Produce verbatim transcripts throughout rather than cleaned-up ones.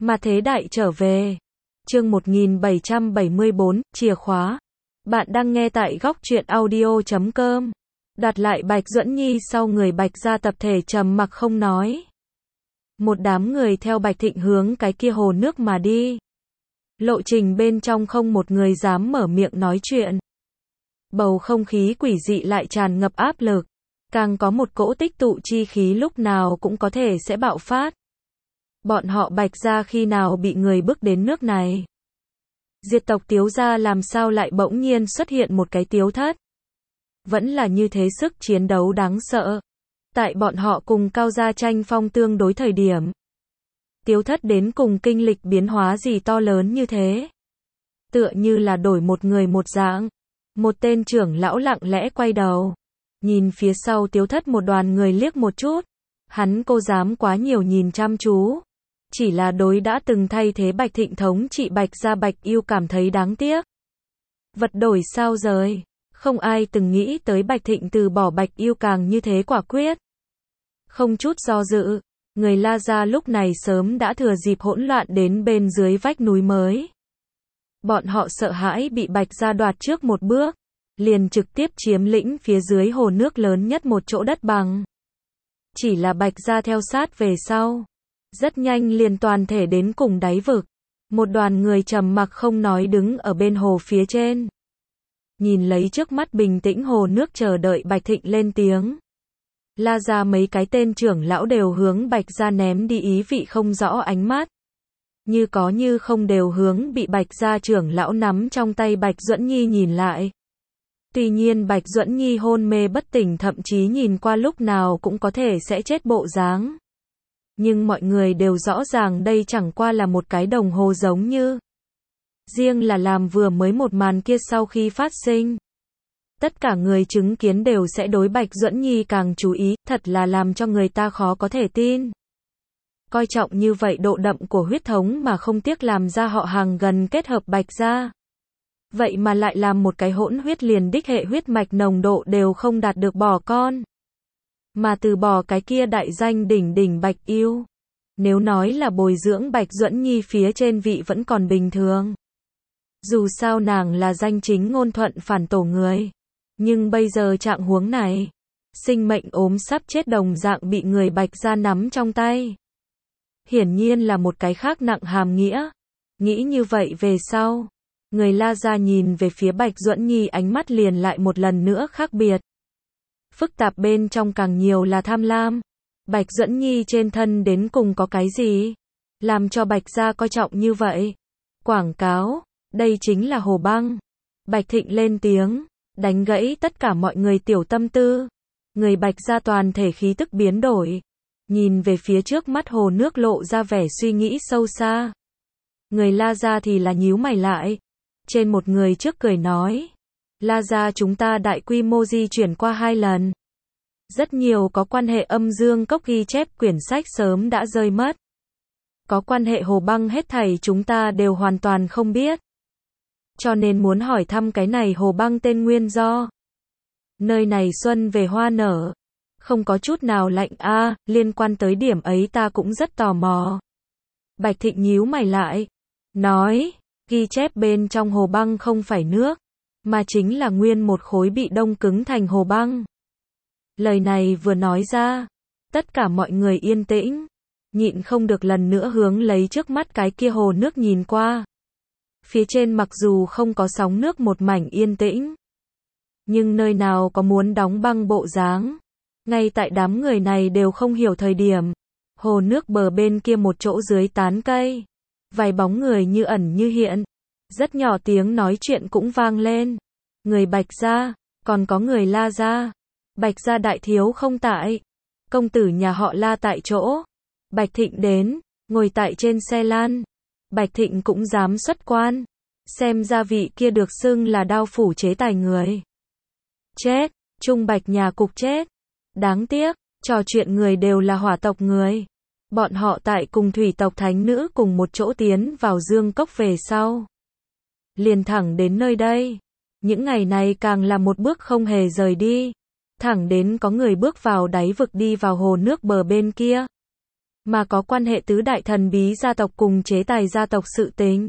Mà thế đại trở về. Chương một nghìn bảy trăm bảy mươi bốn, chìa khóa. Bạn đang nghe tại góc truyện audio chấm com. Đặt lại Bạch Duẫn Nhi sau người Bạch gia tập thể trầm mặc không nói. Một đám người theo Bạch Thịnh hướng cái kia hồ nước mà đi. Lộ trình bên trong không một người dám mở miệng nói chuyện. Bầu không khí quỷ dị lại tràn ngập áp lực. Càng có một cỗ tích tụ chi khí lúc nào cũng có thể sẽ bạo phát. Bọn họ Bạch gia khi nào bị người bức đến nước này? Diệt tộc Tiếu gia làm sao lại bỗng nhiên xuất hiện một cái Tiếu thất? Vẫn là như thế sức chiến đấu đáng sợ. Tại bọn họ cùng Cao gia tranh phong tương đối thời điểm. Tiếu thất đến cùng kinh lịch biến hóa gì to lớn như thế? Tựa như là đổi một người một dạng. Một tên trưởng lão lặng lẽ quay đầu. Nhìn phía sau Tiếu thất một đoàn người liếc một chút. Hắn cô dám quá nhiều nhìn chăm chú. Chỉ là đối đã từng thay thế Bạch Thịnh thống trị Bạch gia Bạch Yêu cảm thấy đáng tiếc. Vật đổi sao rời. Không ai từng nghĩ tới Bạch Thịnh từ bỏ Bạch Yêu càng như thế quả quyết. Không chút do dự. Người La gia lúc này sớm đã thừa dịp hỗn loạn đến bên dưới vách núi mới. Bọn họ sợ hãi bị Bạch gia đoạt trước một bước. Liền trực tiếp chiếm lĩnh phía dưới hồ nước lớn nhất một chỗ đất bằng. Chỉ là Bạch gia theo sát về sau. Rất nhanh liền toàn thể đến cùng đáy vực. Một đoàn người trầm mặc không nói đứng ở bên hồ phía trên. Nhìn lấy trước mắt bình tĩnh hồ nước chờ đợi Bạch Thịnh lên tiếng. La gia mấy cái tên trưởng lão đều hướng Bạch gia ném đi ý vị không rõ ánh mắt. Như có như không đều hướng bị Bạch gia trưởng lão nắm trong tay Bạch Duẫn Nhi nhìn lại. Tuy nhiên Bạch Duẫn Nhi hôn mê bất tỉnh thậm chí nhìn qua lúc nào cũng có thể sẽ chết bộ dáng. Nhưng mọi người đều rõ ràng đây chẳng qua là một cái đồng hồ giống như. Riêng là làm vừa mới một màn kia sau khi phát sinh. Tất cả người chứng kiến đều sẽ đối Bạch Duẫn Nhi càng chú ý, thật là làm cho người ta khó có thể tin. Coi trọng như vậy độ đậm của huyết thống mà không tiếc làm ra họ hàng gần kết hợp Bạch gia. Vậy mà lại làm một cái hỗn huyết liền đích hệ huyết mạch nồng độ đều không đạt được bỏ con. Mà từ bỏ cái kia đại danh đỉnh đỉnh Bạch Yêu. Nếu nói là bồi dưỡng Bạch Duẫn Nhi phía trên vị vẫn còn bình thường. Dù sao nàng là danh chính ngôn thuận phản tổ người. Nhưng bây giờ trạng huống này. Sinh mệnh ốm sắp chết đồng dạng bị người Bạch gia nắm trong tay. Hiển nhiên là một cái khác nặng hàm nghĩa. Nghĩ như vậy về sau. Người La gia nhìn về phía Bạch Duẫn Nhi ánh mắt liền lại một lần nữa khác biệt. Phức tạp bên trong càng nhiều là tham lam. Bạch Duẫn Nhi trên thân đến cùng có cái gì? Làm cho Bạch gia coi trọng như vậy. Quảng cáo, đây chính là hồ băng. Bạch Thịnh lên tiếng, đánh gãy tất cả mọi người tiểu tâm tư. Người Bạch gia toàn thể khí tức biến đổi. Nhìn về phía trước mắt hồ nước lộ ra vẻ suy nghĩ sâu xa. Người La gia thì là nhíu mày lại. Trên một người trước cười nói. La gia chúng ta đại quy mô di chuyển qua hai lần. Rất nhiều có quan hệ âm dương cốc ghi chép quyển sách sớm đã rơi mất. Có quan hệ hồ băng hết thảy chúng ta đều hoàn toàn không biết. Cho nên muốn hỏi thăm cái này hồ băng tên nguyên do. Nơi này xuân về hoa nở. Không có chút nào lạnh a à, liên quan tới điểm ấy ta cũng rất tò mò. Bạch Thịnh nhíu mày lại. Nói, ghi chép bên trong hồ băng không phải nước. Mà chính là nguyên một khối bị đông cứng thành hồ băng. Lời này vừa nói ra. Tất cả mọi người yên tĩnh. Nhịn không được lần nữa hướng lấy trước mắt cái kia hồ nước nhìn qua. Phía trên mặc dù không có sóng nước một mảnh yên tĩnh. Nhưng nơi nào có muốn đóng băng bộ dáng. Ngay tại đám người này đều không hiểu thời điểm. Hồ nước bờ bên kia một chỗ dưới tán cây. Vài bóng người như ẩn như hiện. Rất nhỏ tiếng nói chuyện cũng vang lên. Người Bạch gia, còn có người La gia. Bạch gia đại thiếu không tại. Công tử nhà họ La tại chỗ. Bạch Thịnh đến, ngồi tại trên xe lan. Bạch Thịnh cũng dám xuất quan. Xem ra vị kia được xưng là đao phủ chế tài người. Chết, Trung Bạch nhà cục chết. Đáng tiếc, trò chuyện người đều là hỏa tộc người. Bọn họ tại cùng thủy tộc thánh nữ cùng một chỗ tiến vào dương cốc về sau. Liền thẳng đến nơi đây. Những ngày này càng là một bước không hề rời đi. Thẳng đến có người bước vào đáy vực đi vào hồ nước bờ bên kia. mà có quan hệ tứ đại thần bí gia tộc cùng chế tài gia tộc sự tình.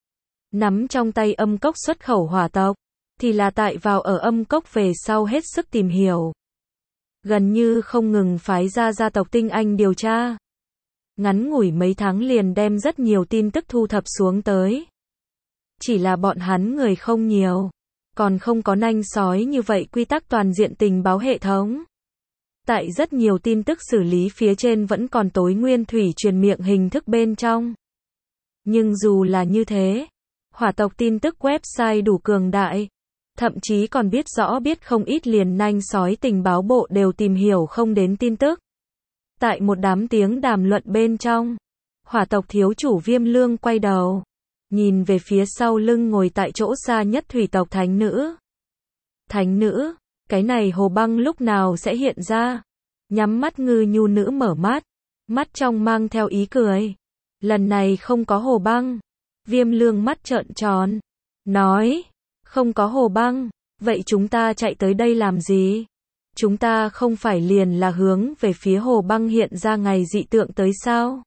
Nắm trong tay âm cốc xuất khẩu hỏa tộc, thì là tại vào ở âm cốc về sau hết sức tìm hiểu. Gần như không ngừng phái ra gia tộc tinh anh điều tra. Ngắn ngủi mấy tháng liền đem rất nhiều tin tức thu thập xuống tới. Chỉ là bọn hắn người không nhiều, còn không có nanh sói như vậy quy tắc toàn diện tình báo hệ thống. Tại rất nhiều tin tức xử lý phía trên vẫn còn tối nguyên thủy truyền miệng hình thức bên trong. Nhưng dù là như thế, hỏa tộc tin tức website đủ cường đại, thậm chí còn biết rõ biết không ít liền nanh sói tình báo bộ đều tìm hiểu không đến tin tức. Tại một đám tiếng đàm luận bên trong, hỏa tộc thiếu chủ Viêm Lương quay đầu, nhìn về phía sau lưng ngồi tại chỗ xa nhất thủy tộc thánh nữ. Thánh nữ, cái này Hồ Băng lúc nào sẽ hiện ra? Nhắm mắt ngư nhu nữ mở mắt, mắt trong mang theo ý cười. Lần này không có Hồ Băng. Viêm Lương mắt trợn tròn, nói, không có Hồ Băng, vậy chúng ta chạy tới đây làm gì? Chúng ta không phải liền là hướng về phía Hồ Băng hiện ra ngày dị tượng tới sao?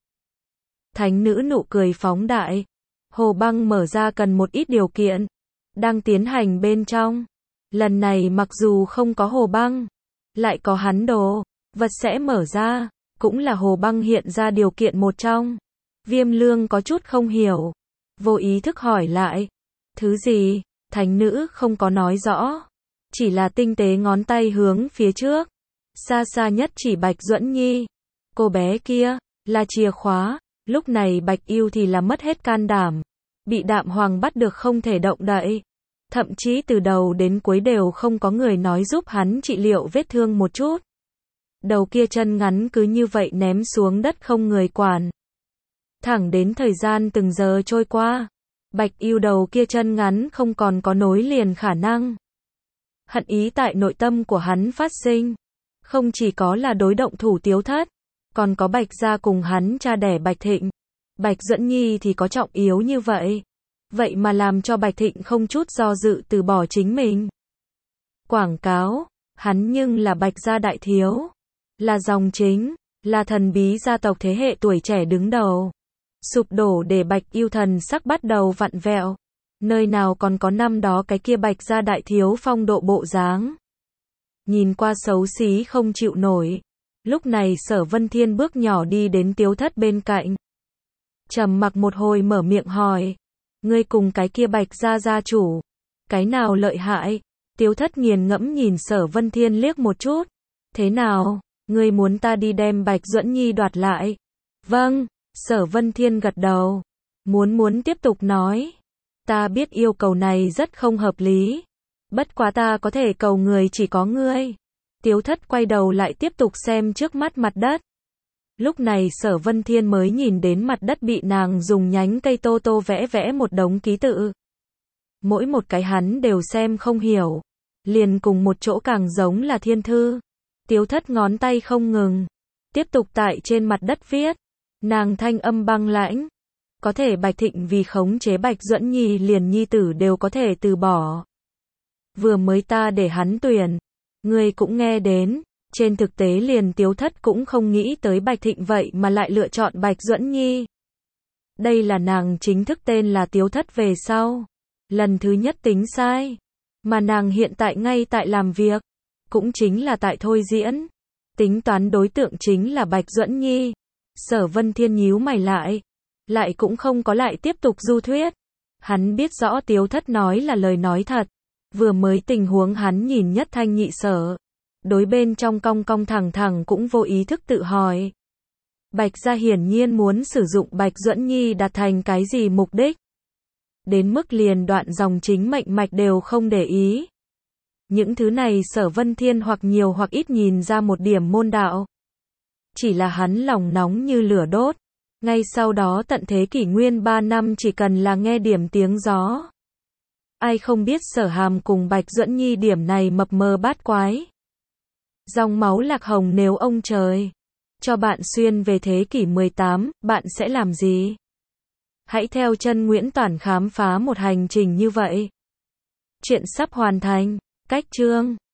Thánh nữ nụ cười phóng đại. Hồ Băng mở ra cần một ít điều kiện, đang tiến hành bên trong. Lần này mặc dù không có Hồ Băng, lại có hắn đồ, vật sẽ mở ra, cũng là Hồ Băng hiện ra điều kiện một trong. Viêm Lương có chút không hiểu, vô ý thức hỏi lại, thứ gì? Thánh nữ không có nói rõ, chỉ là tinh tế ngón tay hướng phía trước, xa xa nhất chỉ Bạch Duẫn Nhi. Cô bé kia, là chìa khóa. Lúc này Bạch Yêu thì là mất hết can đảm, bị Đạm Hoàng bắt được không thể động đậy. Thậm chí từ đầu đến cuối đều không có người nói giúp hắn trị liệu vết thương một chút. Đầu kia chân ngắn cứ như vậy ném xuống đất không người quản. Thẳng đến thời gian từng giờ trôi qua, Bạch Yêu đầu kia chân ngắn không còn có nối liền khả năng. Hận ý tại nội tâm của hắn phát sinh, không chỉ có là đối động thủ Tiếu Thất, còn có Bạch gia cùng hắn cha đẻ Bạch Thịnh. Bạch Duẫn Nhi thì có trọng yếu như vậy, vậy mà làm cho Bạch Thịnh không chút do dự từ bỏ chính mình. Quảng cáo, hắn nhưng là Bạch gia đại thiếu, là dòng chính, là thần bí gia tộc thế hệ tuổi trẻ đứng đầu. Sụp đổ để Bạch Yêu thần sắc bắt đầu vặn vẹo, nơi nào còn có năm đó cái kia Bạch gia đại thiếu phong độ bộ dáng. Nhìn qua xấu xí không chịu nổi. Lúc này Sở Vân Thiên bước nhỏ đi đến Tiếu Thất bên cạnh. Trầm mặc một hồi mở miệng hỏi, ngươi cùng cái kia Bạch gia gia chủ, cái nào lợi hại? Tiếu Thất nghiền ngẫm nhìn Sở Vân Thiên liếc một chút. Thế nào, ngươi muốn ta đi đem Bạch Duẫn Nhi đoạt lại? Vâng, Sở Vân Thiên gật đầu. Muốn muốn tiếp tục nói, ta biết yêu cầu này rất không hợp lý, bất quá ta có thể cầu người chỉ có ngươi. Tiếu Thất quay đầu lại tiếp tục xem trước mắt mặt đất. Lúc này Sở Vân Thiên mới nhìn đến mặt đất bị nàng dùng nhánh cây tô tô vẽ vẽ một đống ký tự. Mỗi một cái hắn đều xem không hiểu, liền cùng một chỗ càng giống là thiên thư. Tiếu Thất ngón tay không ngừng, tiếp tục tại trên mặt đất viết. Nàng thanh âm băng lãnh, có thể Bạch Thịnh vì khống chế Bạch Duẫn Nhi liền nhi tử đều có thể từ bỏ. Vừa mới ta để hắn tuyển, ngươi cũng nghe đến, trên thực tế liền Tiếu Thất cũng không nghĩ tới Bạch Thịnh vậy mà lại lựa chọn Bạch Duẫn Nhi. Đây là nàng chính thức tên là Tiếu Thất về sau, lần thứ nhất tính sai, mà nàng hiện tại ngay tại làm việc, cũng chính là tại thôi diễn, tính toán đối tượng chính là Bạch Duẫn Nhi. Sở Vân Thiên nhíu mày lại, lại cũng không có lại tiếp tục du thuyết. Hắn biết rõ Tiếu Thất nói là lời nói thật, vừa mới tình huống hắn nhìn nhất thanh nhị sở. Đối bên trong cong cong thẳng thẳng cũng vô ý thức tự hỏi. Bạch gia hiển nhiên muốn sử dụng Bạch Duẫn Nhi đạt thành cái gì mục đích. Đến mức liền đoạn dòng chính mệnh mạch đều không để ý. Những thứ này Sở Vân Thiên hoặc nhiều hoặc ít nhìn ra một điểm môn đạo. Chỉ là hắn lòng nóng như lửa đốt. Ngay sau đó tận thế kỷ nguyên ba năm chỉ cần là nghe điểm tiếng gió. Ai không biết Sở Hàm cùng Bạch Duẫn Nhi điểm này mập mờ bát quái. Dòng máu lạc hồng nếu ông trời cho bạn xuyên về thế kỷ mười tám, bạn sẽ làm gì? Hãy theo chân Nguyễn Toản khám phá một hành trình như vậy. Chuyện sắp hoàn thành. Cách chương